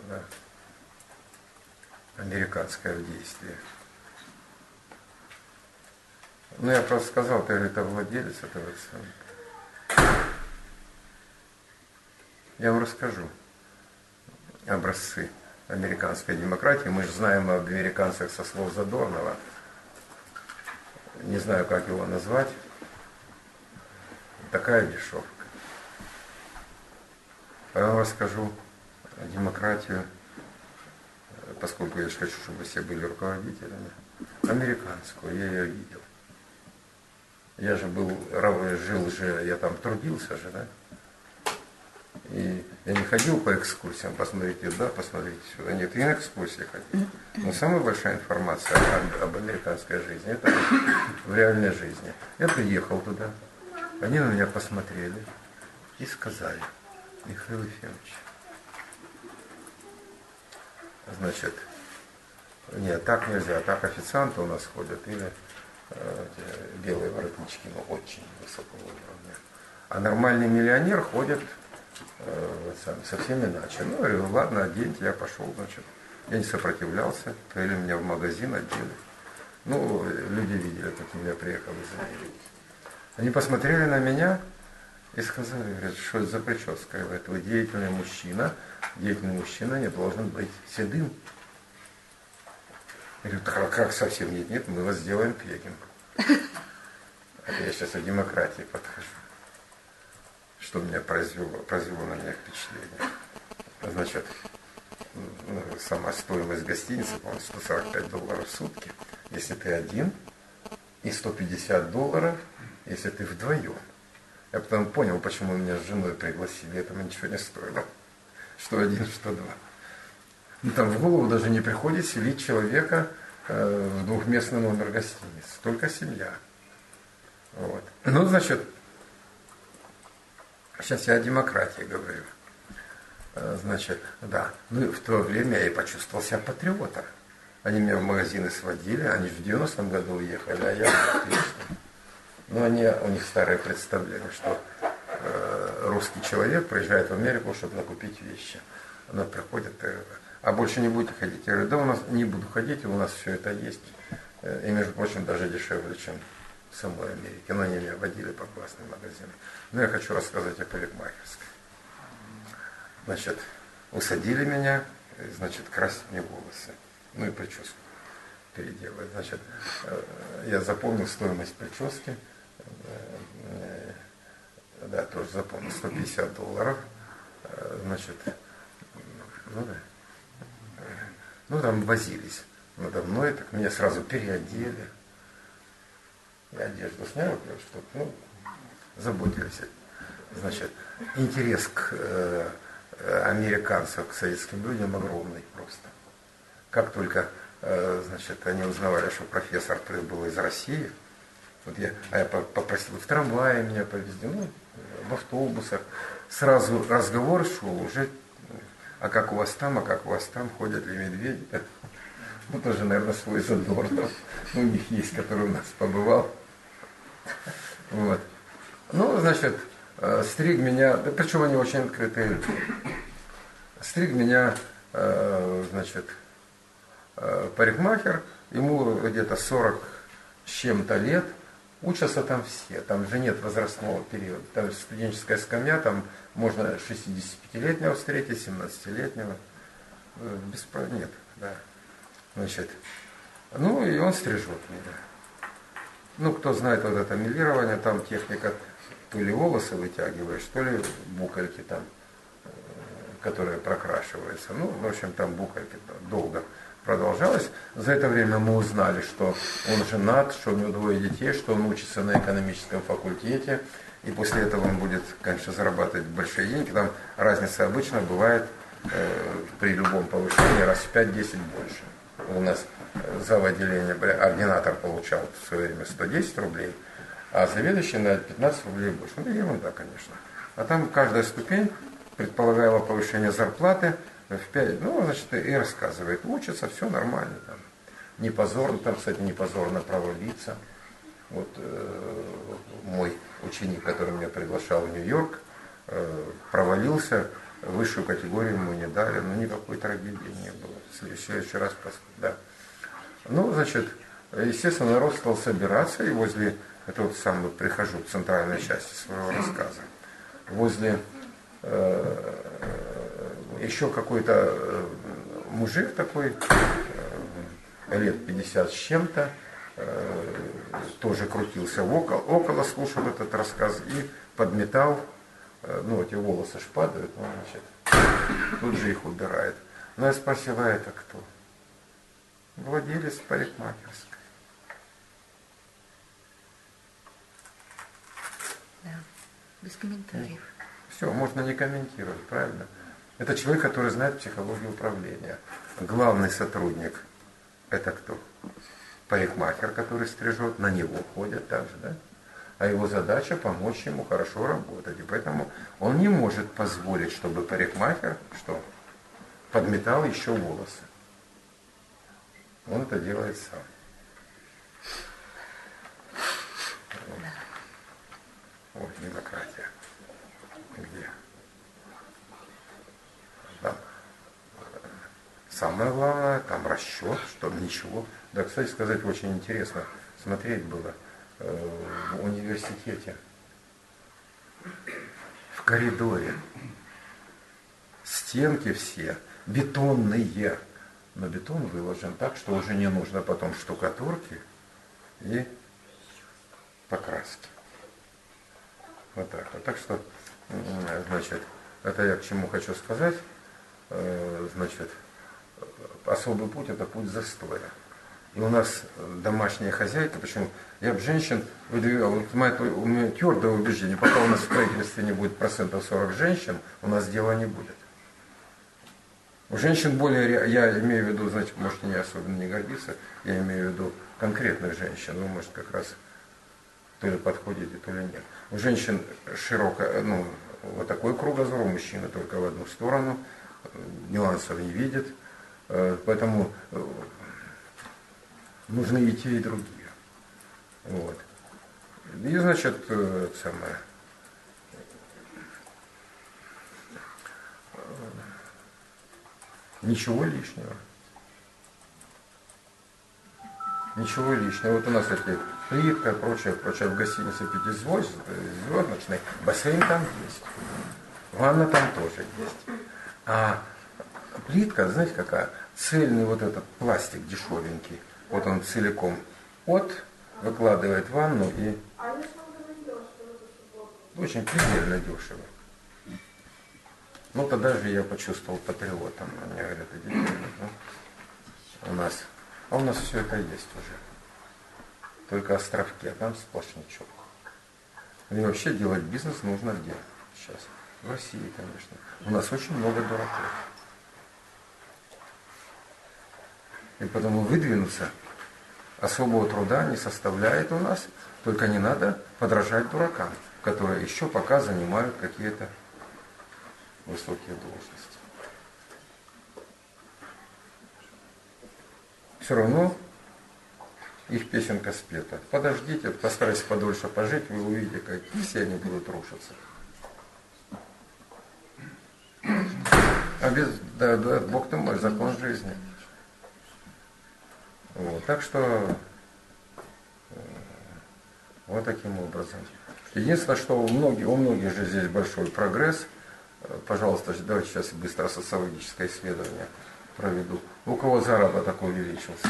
Да. Американское в действии. Ну, я просто сказал, ты это владелец этого самого. Я вам расскажу образцы американской демократии. Мы же знаем об американцах со слов Задорнова. Не знаю, как его назвать. Такая дешевка. Я вам расскажу демократию, поскольку я же хочу, чтобы все были руководителями. Американскую, я ее видел. Я же жил же, я там трудился же, да? И я не ходил по экскурсиям, посмотрите туда, посмотрите сюда. Нет, я на экскурсии ходил. Но самая большая информация об американской жизни, это в реальной жизни. Я приехал туда, они на меня посмотрели и сказали: Михаил Ефимович, значит, нет, так нельзя, так официанты у нас ходят, или белые воротнички, но очень высокого уровня. А нормальный миллионер ходит совсем иначе. Ну, я говорю, ладно, оденьте, я пошел, значит. Я не сопротивлялся, привели меня в магазин, одели. Ну, люди видели, каким я приехал из Америки. Они посмотрели на меня и сказали, говорят, что это за прическа? Говорят, вы деятельный мужчина не должен быть седым. Я говорю, как совсем нет, мы вас сделаем пегим. Я сейчас о демократии подхожу. Что меня произвело на меня впечатление. Значит, сама стоимость гостиницы, по-моему, $145 в сутки, если ты один, и $150, если ты вдвоем. Я потом понял, почему меня с женой пригласили, этому ничего не стоило. Что один, что два. Ну, там в голову даже не приходит селить человека в двухместный номер гостиницы. Только семья. Вот. Ну, значит, сейчас я о демократии говорю. Значит, да. Ну, в то время я и почувствовал себя патриотом. Они меня в магазины сводили, они же в 90-м году уехали, а я отлично. Но у них старое представление, что русский человек приезжает в Америку, чтобы накупить вещи. Она приходит, а больше не будете ходить. Я говорю, да у нас не буду ходить, у нас все это есть. И, между прочим, даже дешевле, чем в самой Америке. Но они меня водили по классным магазинам. Но я хочу рассказать о парикмахерской. Значит, усадили меня, значит, красить мне волосы. Ну и прическу переделать. Значит, я запомнил стоимость прически. Да, тоже запомнил. $150. Значит, ну да. Ну там возились надо мной, так меня сразу переодели. Я одежду снял, чтобы, заботились. Значит, интерес к американцев, к советским людям огромный просто. Как только, значит, они узнавали, что профессор прибыл из России, вот я попросил в трамвае меня повезли, в автобусах, сразу разговор шел уже, а как у вас там, ходят ли медведи? Ну, тоже, наверное, свой Задорнов. У них есть, который у нас побывал. Вот. Ну, значит, стриг меня, да, причем они очень открытые люди. Стриг меня, значит, парикмахер, ему где-то 40 с чем-то лет, учатся там все, там же нет возрастного периода, там студенческая скамья, там можно 65-летнего встретить, 17-летнего, нет, да. Значит, ну и он стрижет меня. Ну, кто знает вот это милирование, там техника, то ли волосы вытягиваешь, то ли букальки там, которые прокрашиваются. Ну, в общем, там букальки долго продолжалось. За это время мы узнали, что он женат, что у него 2 детей, что он учится на экономическом факультете. И после этого он будет, конечно, зарабатывать большие деньги. Там разница обычно бывает при любом повышении раз в 5-10 больше. У нас зав. Отделения ординатор получал в свое время 110 рублей, а заведующий на 15 рублей больше. Ну, ерунда, конечно. А там каждая ступень предполагала повышение зарплаты в 5, значит, и рассказывает, учится, все нормально. Там. Не позорно, там, кстати, не позорно провалиться. Вот мой ученик, который меня приглашал в Нью-Йорк, провалился высшую категорию ему не дали, но никакой трагедии не было. В следующий раз, да. Ну, значит, естественно, народ стал собираться, и возле, это вот сам вот прихожу к центральной части своего рассказа, возле еще какой-то мужик такой, лет 50 с чем-то, тоже крутился около, слушал этот рассказ и подметал, ну, эти волосы ж падают, ну, значит, тут же их убирает. Ну, я спросила, это кто? Владелец парикмахерской. Да, без комментариев. Все, можно не комментировать, правильно? Это человек, который знает психологию управления. Главный сотрудник – это кто? Парикмахер, который стрижет, на него ходят также, да? А его задача помочь ему хорошо работать. И поэтому он не может позволить, чтобы парикмахер что? Подметал еще волосы. Он это делает сам. Ой, демократия. Где? Там самое главное, там расчет, чтобы ничего. Да, кстати сказать, очень интересно смотреть было в университете. В коридоре стенки все бетонные, но бетон выложен так, что уже не нужно потом штукатурки и покраски. Вот так вот. Так что, значит, это я к чему хочу сказать. Значит, особый путь – это путь застоя. И у нас домашняя хозяйка, почему я бы женщин выдвигал, вот у меня твердое убеждение, пока у нас в строительстве не будет 40% женщин, у нас дела не будет. У женщин более, я имею в виду, знаете, можете не особенно не гордиться, я имею в виду конкретных женщин, вы, может, как раз то ли подходите, то ли нет. У женщин широкое, ну, вот такой кругозор, у мужчины только в одну сторону, нюансов не видит, поэтому нужны и те, и другие. Вот. И, значит, самое, ничего лишнего. Ничего лишнего. Вот у нас эти плитка и прочее. В гостинице пятизвездочной бассейн там есть. Ванна там тоже есть. А плитка, знаете какая? Цельный вот этот пластик дешевенький. Вот он целиком выкладывает в ванну и очень предельно дешево. Ну тогда же я почувствовал патриотом. Мне говорят, иди, у нас все это есть уже. Только островки, а там сплошнячок. И вообще делать бизнес нужно где? Сейчас. В России, конечно. У нас очень много дураков. И потому выдвинуться особого труда не составляет у нас, только не надо подражать дуракам, которые еще пока занимают какие-то высокие должности. Все равно их песенка спета. Подождите, постарайтесь подольше пожить, вы увидите, как все они будут рушиться. А да, Бог ты мой, закон жизни. Вот, так что вот таким образом. Единственное, что у многих же здесь большой прогресс. Пожалуйста, давайте сейчас быстро социологическое исследование проведу. У кого заработок увеличился?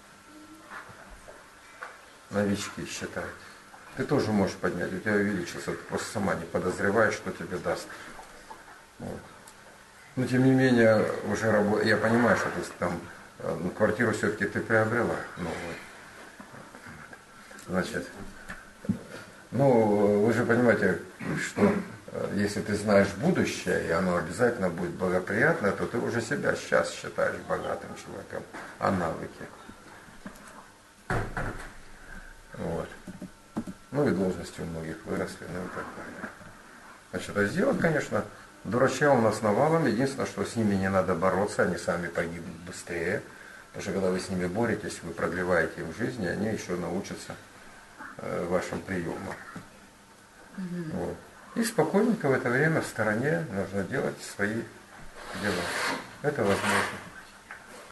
Новички считают. Ты тоже можешь поднять, у тебя увеличился, ты просто сама не подозреваешь, что тебе даст. Вот. Но тем не менее, уже я понимаю, что ты там квартиру все-таки ты приобрела новую. Значит, ну, вы же понимаете, что если ты знаешь будущее, и оно обязательно будет благоприятное, то ты уже себя сейчас считаешь богатым человеком, а навыки. Вот. Ну и должности у многих выросли, ну и так далее. Значит, а сделать, конечно, дурачья у нас навалом. Единственное, что с ними не надо бороться, они сами погибнут быстрее. Потому что когда вы с ними боретесь, вы продлеваете им жизнь, и они еще научатся вашим приемам. Вот. И спокойненько в это время в стороне нужно делать свои дела. Это возможно.